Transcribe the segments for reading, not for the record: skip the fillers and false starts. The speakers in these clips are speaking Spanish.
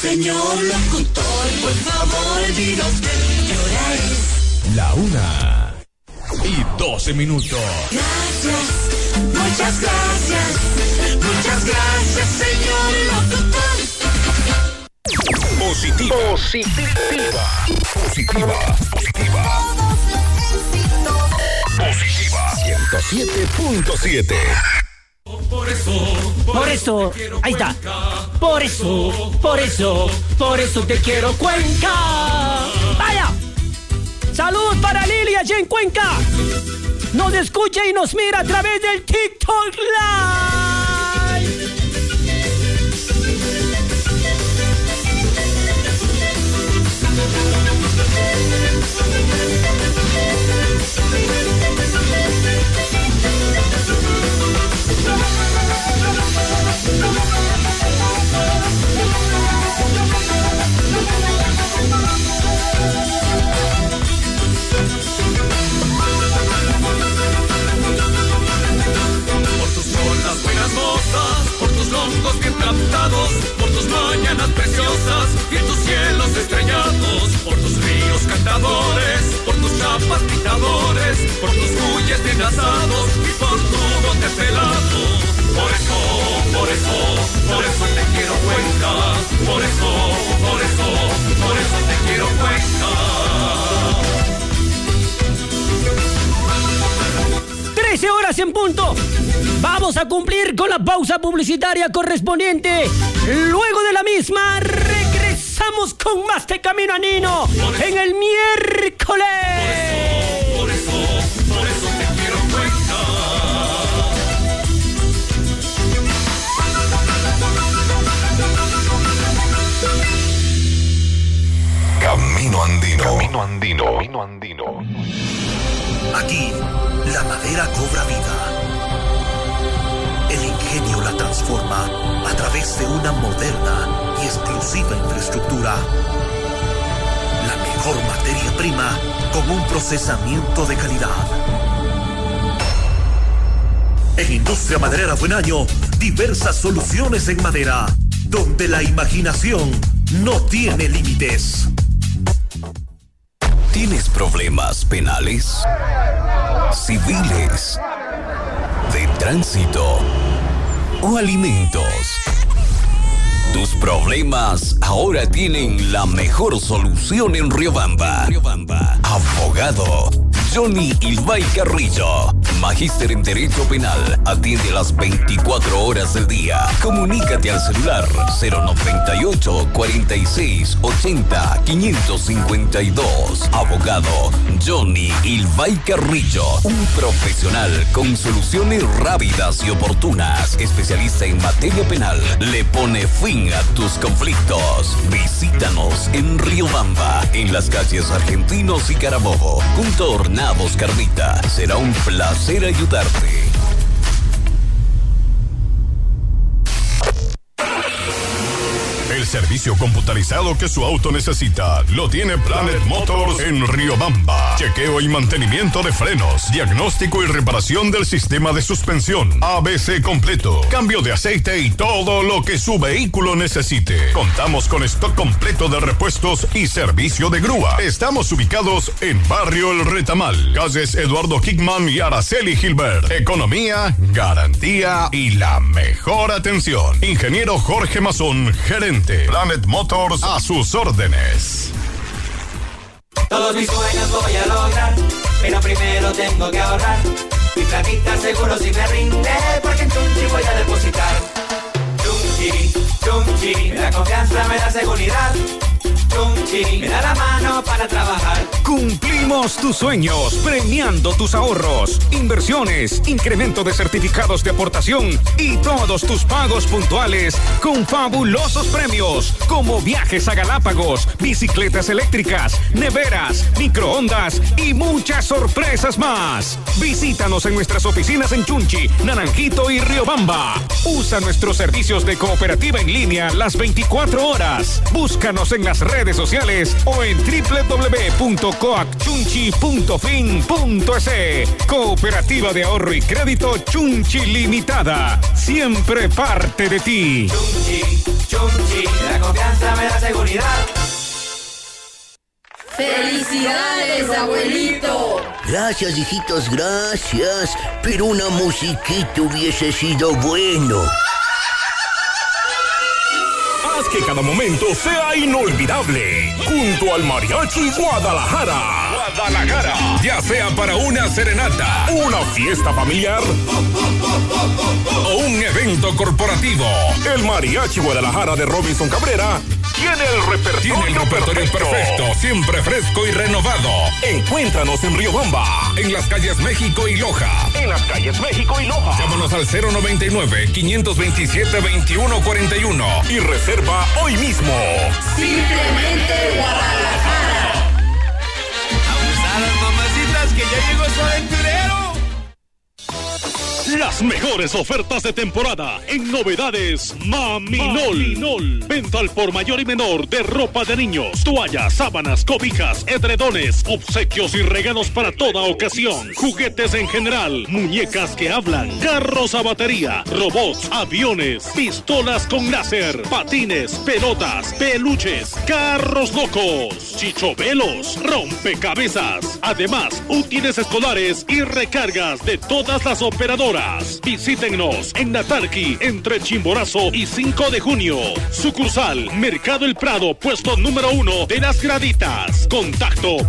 Señor locutor, por favor, diga usted qué hora es. La 1:12. Gracias, muchas gracias, señor locutor. Positiva. 107.7. Por eso, ahí está. Por eso te quiero, Cuenca. ¡Vaya! ¡Salud para Lili allá en Cuenca! Nos escucha y nos mira a través del TikTok Live. Por tus cholas buenas mozas, por tus longos bien plantados, por tus mañanas preciosas y tus cielos estrellados, por tus ríos cantadores, por tus chapas pintadores, por tus bueyes bien asados y por tu monte pelado. Por eso te quiero, Cuenca. Por eso te quiero, Cuenca. 13 horas en punto. Vamos a cumplir con la pausa publicitaria correspondiente. Luego de la misma, regresamos con más de Camino a Nino en el miércoles. Por eso te quiero, Cuenca. Camino Andino. Aquí, la madera cobra vida. El ingenio la transforma a través de una moderna y exclusiva infraestructura. La mejor materia prima con un procesamiento de calidad. En Industria Maderera Buen Año, diversas soluciones en madera, donde la imaginación no tiene límites. ¿Tienes problemas penales, civiles, de tránsito o alimentos? Tus problemas ahora tienen la mejor solución en Riobamba. Abogado Johnny Ilvay Carrillo, magíster en Derecho Penal, atiende las 24 horas del día. Comunícate al celular 098 46 80 552. Abogado Johnny Ilvay Carrillo, un profesional con soluciones rápidas y oportunas, especialista en materia penal, le pone fin a tus conflictos. Visítanos en Riobamba, en las calles Argentinos y Carabobo, junto a Hornados Carmita. Será un placer ayudarte. El servicio computarizado que su auto necesita lo tiene Planet Motors en Riobamba. Chequeo y mantenimiento de frenos, diagnóstico y reparación del sistema de suspensión, ABC completo, cambio de aceite y todo lo que su vehículo necesite. Contamos con stock completo de repuestos y servicio de grúa. Estamos ubicados en Barrio El Retamal, calles Eduardo Hickman y Araceli Gilbert. Economía, garantía y la mejor atención. Ingeniero Jorge Mazón, gerente. Planet Motors a sus órdenes. Todos mis sueños voy a lograr, pero primero tengo que ahorrar. Mi platita seguro si me rinde, porque en Chunchi voy a depositar. Chunchi, me da confianza, me da seguridad. Chunchi, me da la mano para trabajar. Cumplimos tus sueños, premiando tus ahorros, inversiones, incremento de certificados de aportación y todos tus pagos puntuales con fabulosos premios como viajes a Galápagos, bicicletas eléctricas, neveras, microondas y muchas sorpresas más. Visítanos en nuestras oficinas en Chunchi, Naranjito y Riobamba. Usa nuestros servicios de cooperativa en línea las 24 horas. Búscanos en las redes sociales o en www.coacchunchi.fin.es. Cooperativa de Ahorro y Crédito Chunchi Limitada. Siempre parte de ti. Chunchi, la confianza me da ¡Felicidades, abuelito! Gracias, hijitos, gracias. Pero una musiquita hubiese sido bueno. Haz que cada momento sea inolvidable. Junto al Mariachi Guadalajara. Ya sea para una serenata, una fiesta familiar o un evento corporativo, el Mariachi Guadalajara de Robinson Cabrera tiene el repertorio perfecto, siempre fresco y renovado. Encuéntranos en Riobamba, en las calles México y Loja. Llámanos al 099-527-2141 y reserva hoy mismo. Simplemente Guadalajara. Abusadas, mamacitas, que ya llegó su aventurero. Las mejores ofertas de temporada en Novedades Maminol. Venta al por mayor y menor de ropa de niños, toallas, sábanas, cobijas, edredones, obsequios y regalos para toda ocasión. Juguetes en general, muñecas que hablan, carros a batería, robots, aviones, pistolas con láser, patines, pelotas, peluches, carros locos, chichovelos, rompecabezas. Además, útiles escolares y recargas de todas las operadoras. Visítennos en Natarqui, entre Chimborazo y 5 de junio. Sucursal Mercado El Prado, puesto número 1 de Las Graditas. Contacto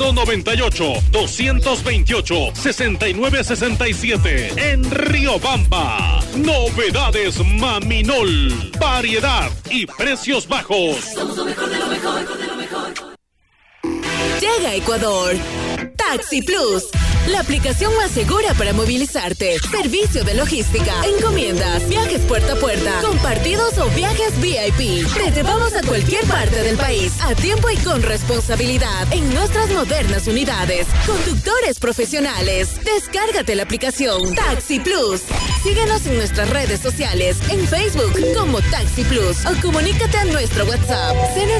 098-228-6967 en Riobamba. Novedades Maminol. Variedad y precios bajos. Somos lo mejor de lo mejor, de lo mejor. Llega a Ecuador Taxi Plus, la aplicación más segura para movilizarte. Servicio de logística, encomiendas, viajes puerta a puerta, compartidos o viajes VIP. Te llevamos a cualquier parte del país, a tiempo y con responsabilidad, en nuestras modernas unidades. Conductores profesionales. Descárgate la aplicación Taxi Plus. Síguenos en nuestras redes sociales, en Facebook como Taxi Plus, o comunícate a nuestro WhatsApp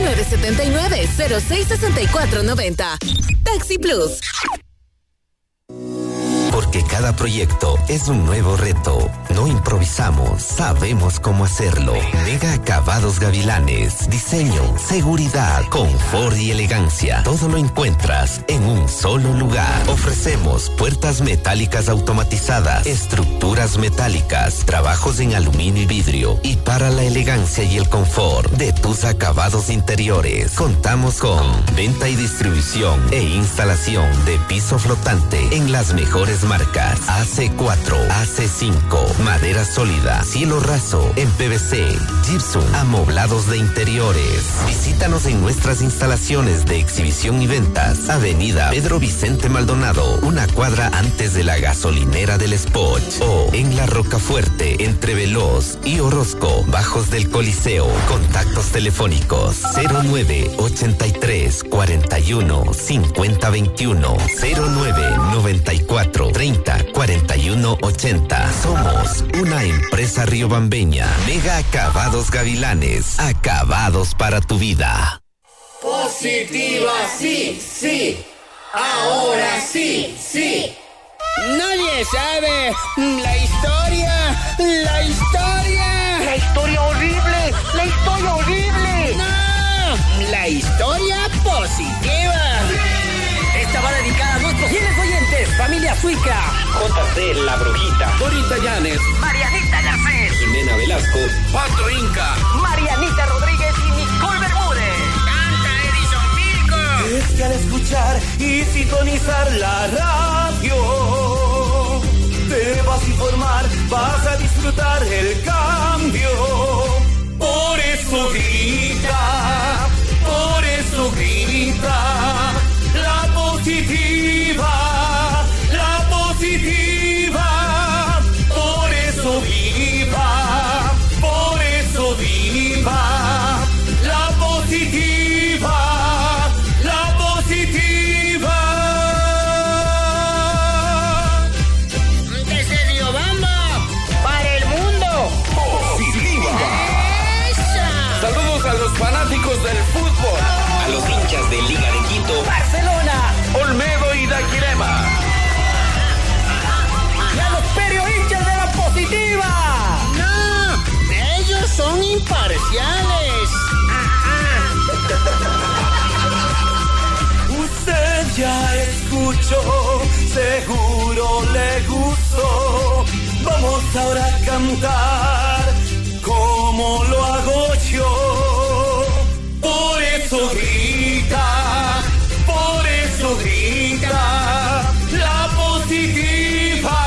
0979-066490. Taxi Plus. Porque cada proyecto es un nuevo reto. No improvisamos, sabemos cómo hacerlo. Mega Acabados Gavilanes. Diseño, seguridad, confort y elegancia. Todo lo encuentras en un solo lugar. Ofrecemos puertas metálicas automatizadas, estructuras metálicas, trabajos en aluminio y vidrio. Y para la elegancia y el confort de tus acabados interiores, contamos con venta y distribución e instalación de piso flotante en las mejores marcas: AC4, AC5, madera sólida, cielo raso en PVC, gypsum, amoblados de interiores. Visítanos en nuestras instalaciones de exhibición y ventas. Avenida Pedro Vicente Maldonado, una cuadra antes de la gasolinera del Spot, o en La Rocafuerte, entre Veloz y Orozco, bajos del Coliseo. Contactos telefónicos 0983 41 50 21, 0994 30 41 80. Somos una empresa riobambeña. Mega Acabados Gavilanes. Acabados para tu vida. Positiva, sí, sí. Ahora sí, sí. Nadie sabe la historia. La historia. La historia horrible. La historia horrible. No. La historia positiva. Esta va dedicada a nuestros fieles oyentes. Familia Suica, JC La Brujita, Dorita Llanes, Marianita Yacel, Jimena Velasco, Pato Inca, Marianita Rodríguez y Nicole Bermúdez. Canta Edison Virgo. Es que al escuchar y sintonizar la radio te vas a informar, vas a disfrutar el cambio. Por eso grita, la positiva, la positiva. Por eso viva, la positiva, la positiva. Desde Riobamba para el mundo. Positiva. ¡Esa! Saludos a los fanáticos del fútbol, a los hinchas de Liga de Quito, Barcelona, Olmedo y Daquilema, y a los periodistas de la positiva. No, ellos son imparciales. mucho, seguro le gustó. Vamos ahora a cantar como lo hago yo. Por eso grita, la positiva,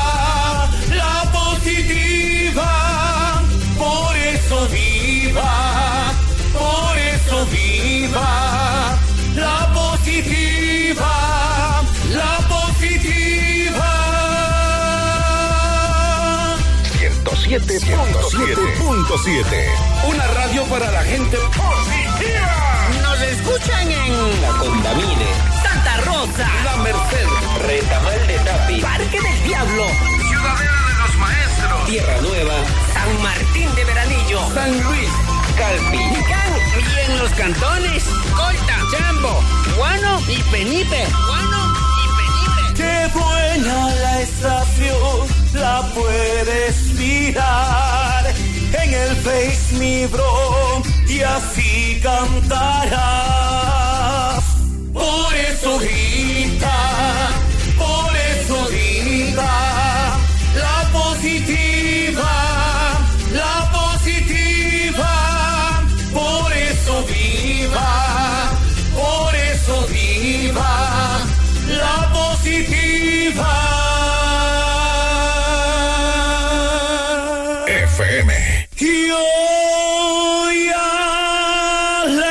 por eso viva, la positiva, 107.7. Una radio para la gente positiva. Nos escuchan en La Condamine, Santa Rosa, La Merced, Retamal de Tapi, Parque del Diablo, Ciudadela de los Maestros, Tierra Nueva, San Martín de Veranillo, San Luis, Calpi, Nicán, y en los cantones Colta, Chambo, Guano y Penipe. Qué buena la estación, la puedes mirar en el Face Mi Bro y así cantarás. Por eso grita, la positiva, por eso viva, la positiva. FM. Y hoy al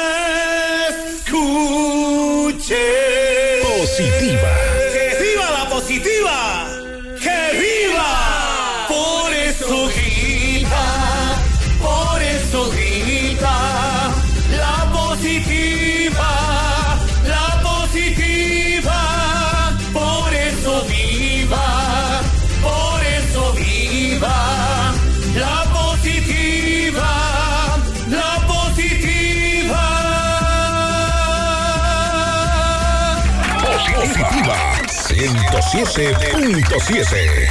escuche. Positiva. ¡Que viva la positiva! ¡Que viva! Por eso grita, la positiva, por eso viva, la positiva, Positiva 107.7.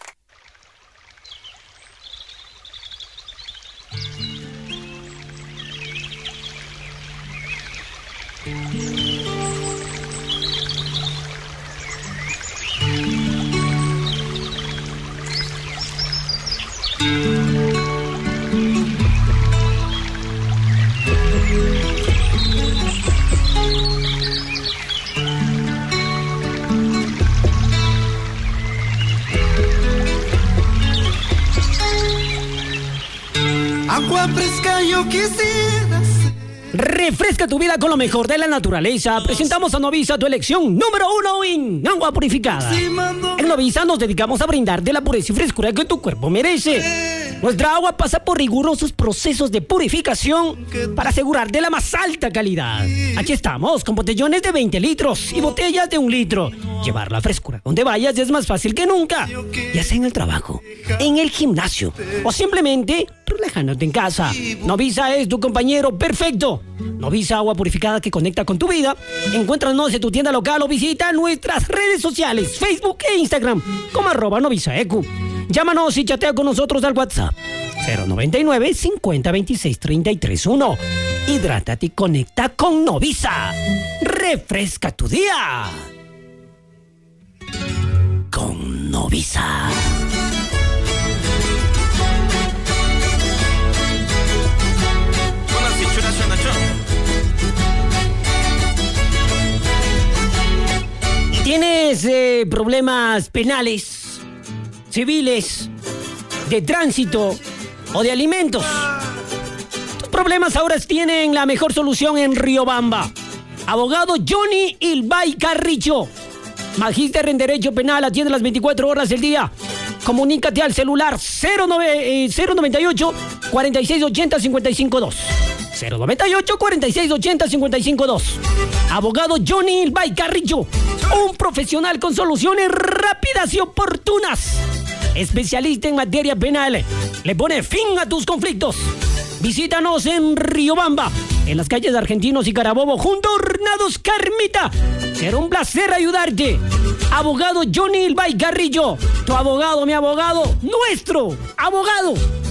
Agua fresca yo quisiera. Refresca tu vida con lo mejor de la naturaleza. Presentamos a Novisa, tu elección número 1 en agua purificada. En Novisa nos dedicamos a brindarte la pureza y frescura que tu cuerpo merece. Nuestra agua pasa por rigurosos procesos de purificación para asegurarte la más alta calidad. Aquí estamos con botellones de 20 litros y botellas de 1 litro. Llevar la frescura donde vayas es más fácil que nunca, ya sea en el trabajo, en el gimnasio o simplemente relajándote en casa. Novisa es tu compañero perfecto. Novisa, agua purificada que conecta con tu vida. Encuéntranos en tu tienda local o visita nuestras redes sociales, Facebook e Instagram como @NovisaEQ. Llámanos y chatea con nosotros al WhatsApp 099 50 26 33 1. Hidrátate y conecta con Novisa. Refresca tu día con Novisa. ¿Tienes problemas penales, civiles, de tránsito o de alimentos? Tus problemas ahora tienen la mejor solución en Riobamba. Abogado Johnny Ilbay Carrillo, magíster en Derecho Penal, atiende las 24 horas del día. Comunícate al celular 098 4680 552. 098 4680 552. Abogado Johnny Ilbay Carrillo, un profesional con soluciones rápidas y oportunas. Especialista en materia penal, le pone fin a tus conflictos. Visítanos en Riobamba, en las calles de Argentinos y Carabobo, junto a Hornados Carmita. Será un placer ayudarte. Abogado Johnny Ilbay Carrillo, tu abogado, mi abogado, nuestro abogado.